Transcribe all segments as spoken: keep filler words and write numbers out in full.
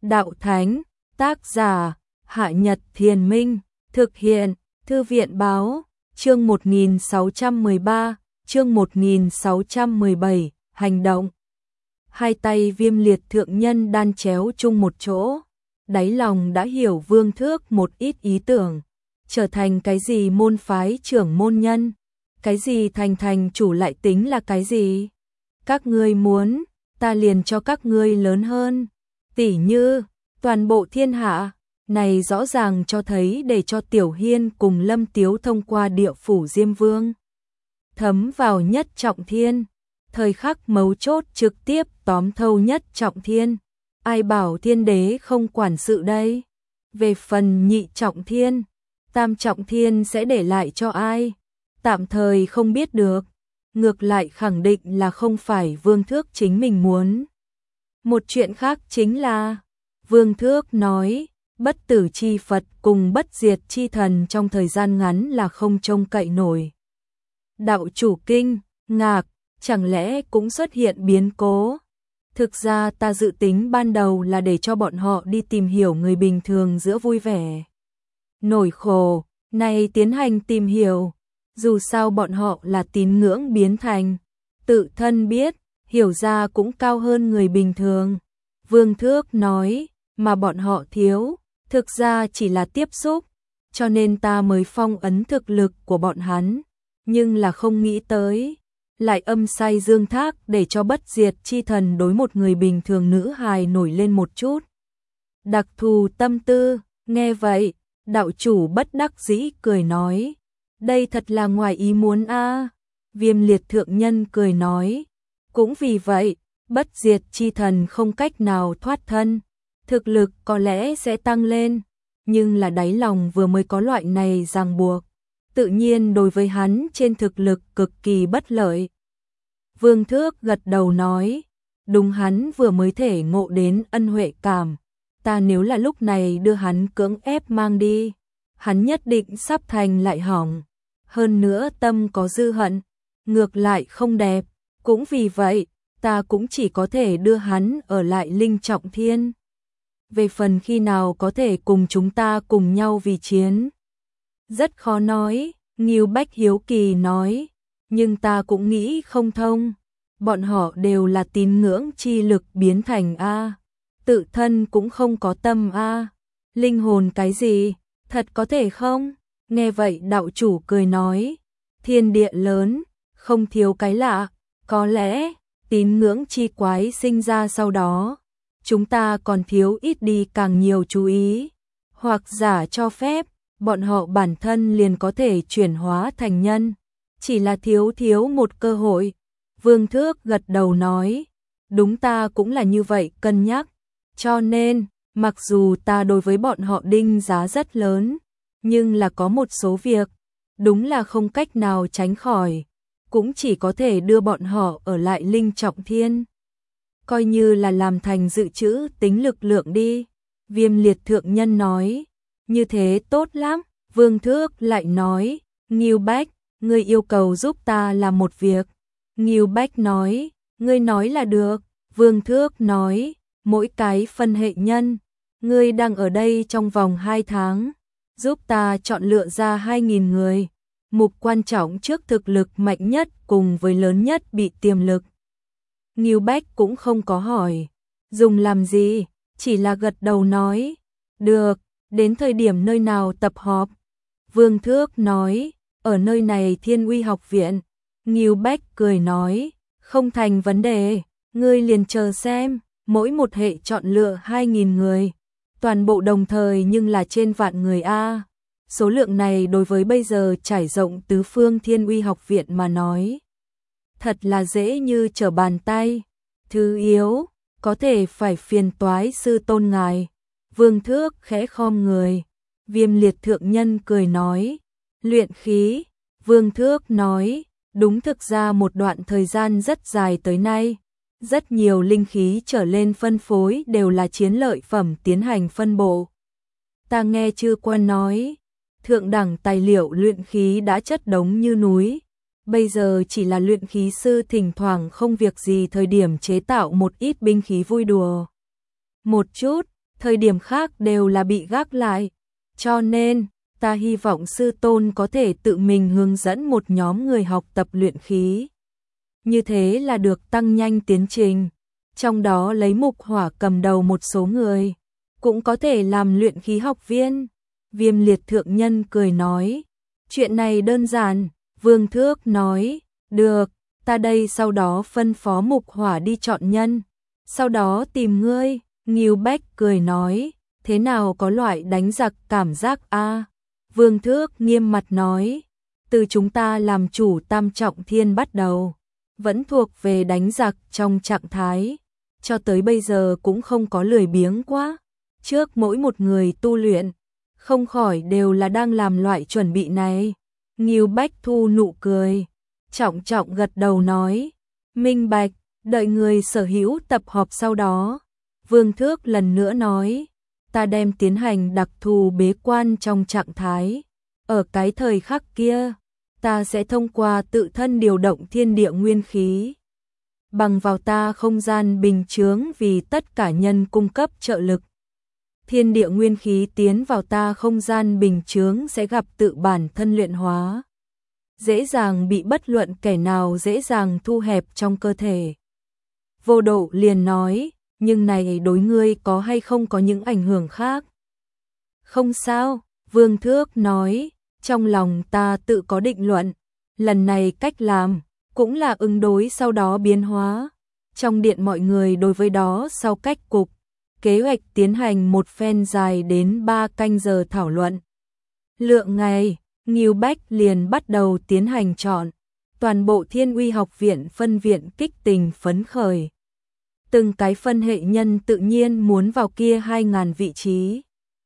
Đạo Thánh, tác giả, Hạ Nhật Thiền Minh, thực hiện, Thư viện Báo, chương một nghìn sáu trăm mười ba, chương một nghìn sáu trăm mười bảy, hành động. Hai tay Viêm Liệt thượng nhân đan chéo chung một chỗ, đáy lòng đã hiểu Vương Thước một ít ý tưởng, trở thành cái gì môn phái trưởng môn nhân, cái gì thành thành chủ lại tính là cái gì. Các ngươi muốn, ta liền cho các ngươi lớn hơn, tỉ như, toàn bộ thiên hạ, này rõ ràng cho thấy để cho Tiểu Hiên cùng Lâm Tiếu thông qua địa phủ Diêm Vương. Thấm vào Nhất Trọng Thiên, thời khắc mấu chốt trực tiếp tóm thâu Nhất Trọng Thiên, ai bảo thiên đế không quản sự đây. Về phần Nhị Trọng Thiên, Tam Trọng Thiên sẽ để lại cho ai? Tạm thời không biết được, ngược lại khẳng định là không phải Vương Thước chính mình muốn. Một chuyện khác chính là, Vương Thước nói, bất tử chi Phật cùng bất diệt chi thần trong thời gian ngắn là không trông cậy nổi. Đạo chủ kinh, ngạc, chẳng lẽ cũng xuất hiện biến cố? Thực ra ta dự tính ban đầu là để cho bọn họ đi tìm hiểu người bình thường giữa vui vẻ, nổi khổ, này tiến hành tìm hiểu. Dù sao bọn họ là tín ngưỡng biến thành, tự thân biết, hiểu ra cũng cao hơn người bình thường. Vương Thước nói, mà bọn họ thiếu, thực ra chỉ là tiếp xúc, cho nên ta mới phong ấn thực lực của bọn hắn, nhưng là không nghĩ tới, lại âm sai dương thác để cho bất diệt chi thần đối một người bình thường nữ hài nổi lên một chút đặc thù tâm tư. Nghe vậy, đạo chủ bất đắc dĩ cười nói, đây thật là ngoài ý muốn a. À. Viêm Liệt thượng nhân cười nói, cũng vì vậy, bất diệt chi thần không cách nào thoát thân, thực lực có lẽ sẽ tăng lên, nhưng là đáy lòng vừa mới có loại này ràng buộc, tự nhiên đối với hắn trên thực lực cực kỳ bất lợi. Vương Thước gật đầu nói, đúng, hắn vừa mới thể ngộ đến ân huệ cảm, ta nếu là lúc này đưa hắn cưỡng ép mang đi, hắn nhất định sắp thành lại hỏng, hơn nữa tâm có dư hận, ngược lại không đẹp, cũng vì vậy, ta cũng chỉ có thể đưa hắn ở lại Linh Trọng Thiên. Về phần khi nào có thể cùng chúng ta cùng nhau vì chiến, rất khó nói. Ngưu Bách hiếu kỳ nói, nhưng ta cũng nghĩ không thông, bọn họ đều là tín ngưỡng chi lực biến thành a, tự thân cũng không có tâm a, linh hồn cái gì, thật có thể không? Nghe vậy đạo chủ cười nói, thiên địa lớn, không thiếu cái lạ, có lẽ tín ngưỡng chi quái sinh ra sau đó, chúng ta còn thiếu ít đi càng nhiều chú ý, hoặc giả cho phép, bọn họ bản thân liền có thể chuyển hóa thành nhân, chỉ là thiếu thiếu một cơ hội. Vương Thước gật đầu nói, đúng, ta cũng là như vậy cân nhắc, cho nên, mặc dù ta đối với bọn họ đinh giá rất lớn, nhưng là có một số việc, đúng là không cách nào tránh khỏi, cũng chỉ có thể đưa bọn họ ở lại Linh Trọng Thiên. Coi như là làm thành dự trữ tính lực lượng đi. Viêm Liệt thượng nhân nói, như thế tốt lắm. Vương Thước lại nói, Ngưu Bách, ngươi yêu cầu giúp ta làm một việc. Ngưu Bách nói, ngươi nói là được. Vương Thước nói, mỗi cái phân hệ nhân, ngươi đang ở đây trong vòng hai tháng, giúp ta chọn lựa ra hai nghìn người, mục quan trọng trước thực lực mạnh nhất cùng với lớn nhất bị tiềm lực. Ngưu Bách cũng không có hỏi, dùng làm gì, chỉ là gật đầu nói, được, đến thời điểm nơi nào tập họp. Vương Thước nói, ở nơi này Thiên Uy học viện. Ngưu Bách cười nói, không thành vấn đề, ngươi liền chờ xem, mỗi một hệ chọn lựa hai nghìn người, toàn bộ đồng thời nhưng là trên vạn người a. Số lượng này đối với bây giờ trải rộng tứ phương Thiên Uy học viện mà nói, thật là dễ như trở bàn tay. Thứ yếu, có thể phải phiền toái sư tôn ngài. Vương Thước khẽ khom người. Viêm Liệt thượng nhân cười nói, luyện khí. Vương Thước nói, đúng, thực ra một đoạn thời gian rất dài tới nay, rất nhiều linh khí trở lên phân phối đều là chiến lợi phẩm tiến hành phân bộ. Ta nghe chư quan nói, thượng đẳng tài liệu luyện khí đã chất đống như núi, bây giờ chỉ là luyện khí sư thỉnh thoảng không việc gì thời điểm chế tạo một ít binh khí vui đùa một chút, thời điểm khác đều là bị gác lại. Cho nên, ta hy vọng sư tôn có thể tự mình hướng dẫn một nhóm người học tập luyện khí. Như thế là được tăng nhanh tiến trình. Trong đó lấy Mục Hỏa cầm đầu một số người, cũng có thể làm luyện khí học viên. Viêm Liệt thượng nhân cười nói, chuyện này đơn giản. Vương Thước nói, được, ta đây sau đó phân phó Mục Hỏa đi chọn nhân, sau đó tìm ngươi. Ngưu Bách cười nói, thế nào có loại đánh giặc cảm giác a? Vương Thước nghiêm mặt nói, từ chúng ta làm chủ Tam Trọng Thiên bắt đầu, vẫn thuộc về đánh giặc trong trạng thái, cho tới bây giờ cũng không có lười biếng quá. Trước mỗi một người tu luyện, không khỏi đều là đang làm loại chuẩn bị này. Ngưu Bách thu nụ cười, trọng trọng gật đầu nói, minh bạch, đợi người sở hữu tập họp sau đó. Vương Thước lần nữa nói, ta đem tiến hành đặc thù bế quan trong trạng thái. Ở cái thời khắc kia, ta sẽ thông qua tự thân điều động thiên địa nguyên khí, bằng vào ta không gian bình chướng vì tất cả nhân cung cấp trợ lực. Thiên địa nguyên khí tiến vào ta không gian bình chướng sẽ gặp tự bản thân luyện hóa, dễ dàng bị bất luận kẻ nào dễ dàng thu hẹp trong cơ thể. Vô Độ liền nói, nhưng này đối ngươi có hay không có những ảnh hưởng khác? Không sao, Vương Thước nói, trong lòng ta tự có định luận, lần này cách làm cũng là ứng đối sau đó biến hóa. Trong điện mọi người đối với đó sau cách cục, kế hoạch tiến hành một phen dài đến ba canh giờ thảo luận. Lượng ngày, Ngưu Bách liền bắt đầu tiến hành chọn. Toàn bộ Thiên Uy học viện phân viện kích tình phấn khởi. Từng cái phân hệ nhân tự nhiên muốn vào kia hai ngàn vị trí.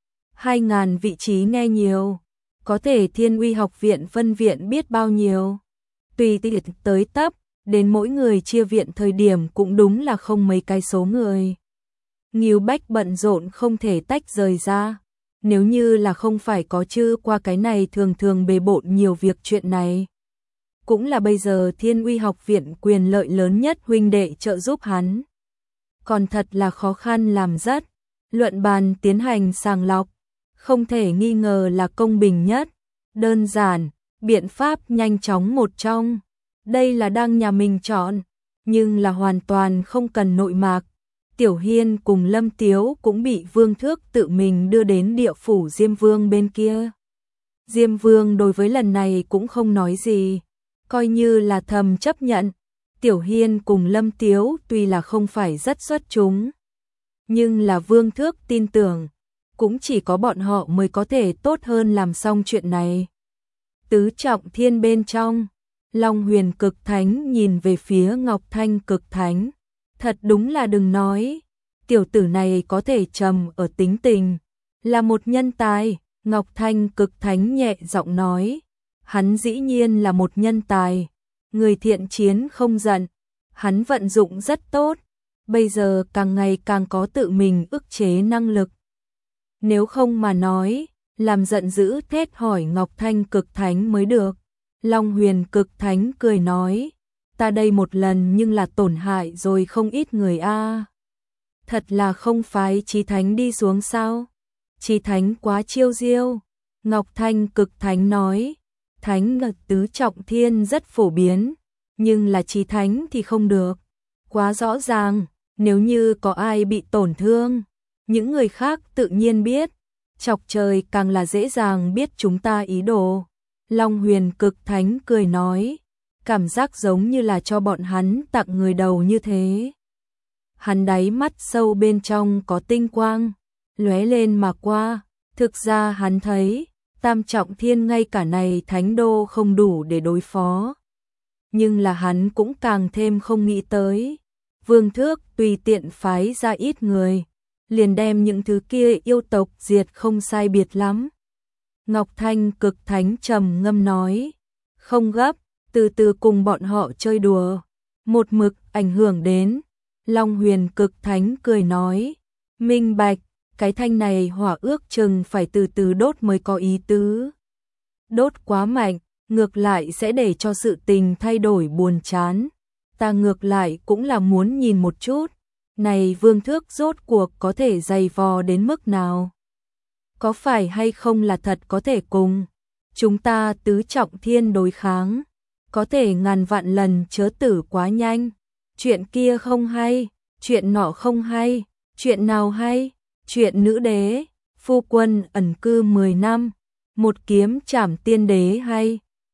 hai ngàn vị trí nghe nhiều, có thể Thiên Uy học viện phân viện biết bao nhiêu. Tùy tiện tới tấp, đến mỗi người chia viện thời điểm cũng đúng là không mấy cái số người. Ngưu Bách bận rộn không thể tách rời ra. Nếu như là không phải có chư qua cái này thường thường bề bộn nhiều việc chuyện này. Cũng là bây giờ Thiên Uy học viện quyền lợi lớn nhất huynh đệ trợ giúp hắn. Còn thật là khó khăn làm rất. Luận bàn tiến hành sàng lọc, không thể nghi ngờ là công bình nhất, đơn giản, biện pháp nhanh chóng một trong. Đây là đang nhà mình chọn, nhưng là hoàn toàn không cần nội mạc. Tiểu Hiên cùng Lâm Tiếu cũng bị Vương Thước tự mình đưa đến địa phủ Diêm Vương bên kia. Diêm Vương đối với lần này cũng không nói gì, coi như là thầm chấp nhận. Tiểu Hiên cùng Lâm Tiếu tuy là không phải rất xuất chúng, nhưng là Vương Thước tin tưởng, cũng chỉ có bọn họ mới có thể tốt hơn làm xong chuyện này. Tứ Trọng Thiên bên trong, Long Huyền Cực Thánh nhìn về phía Ngọc Thanh Cực Thánh. Thật đúng là đừng nói, tiểu tử này có thể trầm ở tính tình, là một nhân tài. Ngọc Thanh Cực Thánh nhẹ giọng nói, hắn dĩ nhiên là một nhân tài, người thiện chiến không giận, hắn vận dụng rất tốt, bây giờ càng ngày càng có tự mình ức chế năng lực. Nếu không mà nói, làm giận dữ thét hỏi Ngọc Thanh Cực Thánh mới được. Long Huyền Cực Thánh cười nói, ta đây một lần nhưng là tổn hại rồi không ít người a. Thật là không phái Chí Thánh đi xuống sao? Chí Thánh quá chiêu diêu. Ngọc Thanh Cực Thánh nói, Thánh ngật tứ trọng thiên rất phổ biến, nhưng là Chí Thánh thì không được. Quá rõ ràng, nếu như có ai bị tổn thương, những người khác tự nhiên biết, chọc trời càng là dễ dàng biết chúng ta ý đồ. Long Huyền Cực Thánh cười nói, cảm giác giống như là cho bọn hắn tặng người đầu như thế. Hắn đáy mắt sâu bên trong có tinh quang, lóe lên mà qua, thực ra hắn thấy, Tam Trọng Thiên ngay cả này thánh đô không đủ để đối phó. Nhưng là hắn cũng càng thêm không nghĩ tới, Vương Thước tùy tiện phái ra ít người, liền đem những thứ kia yêu tộc diệt không sai biệt lắm. Ngọc Thanh Cực Thánh trầm ngâm nói, không gấp, từ từ cùng bọn họ chơi đùa, một mực ảnh hưởng đến. Long Huyền Cực Thánh cười nói, minh bạch, cái thanh này hỏa ước chừng phải từ từ đốt mới có ý tứ. Đốt quá mạnh, ngược lại sẽ để cho sự tình thay đổi buồn chán. Ta ngược lại cũng là muốn nhìn một chút, Này vương thước rốt cuộc có thể dày vò đến mức nào? Có phải hay không là thật có thể cùng chúng ta tứ trọng thiên đối kháng? Có thể ngàn vạn lần chớ tử quá nhanh. Chuyện kia không hay, chuyện nọ không hay, chuyện nào hay? Chuyện nữ đế, phu quân ẩn cư mười năm, một kiếm trảm tiên đế hay?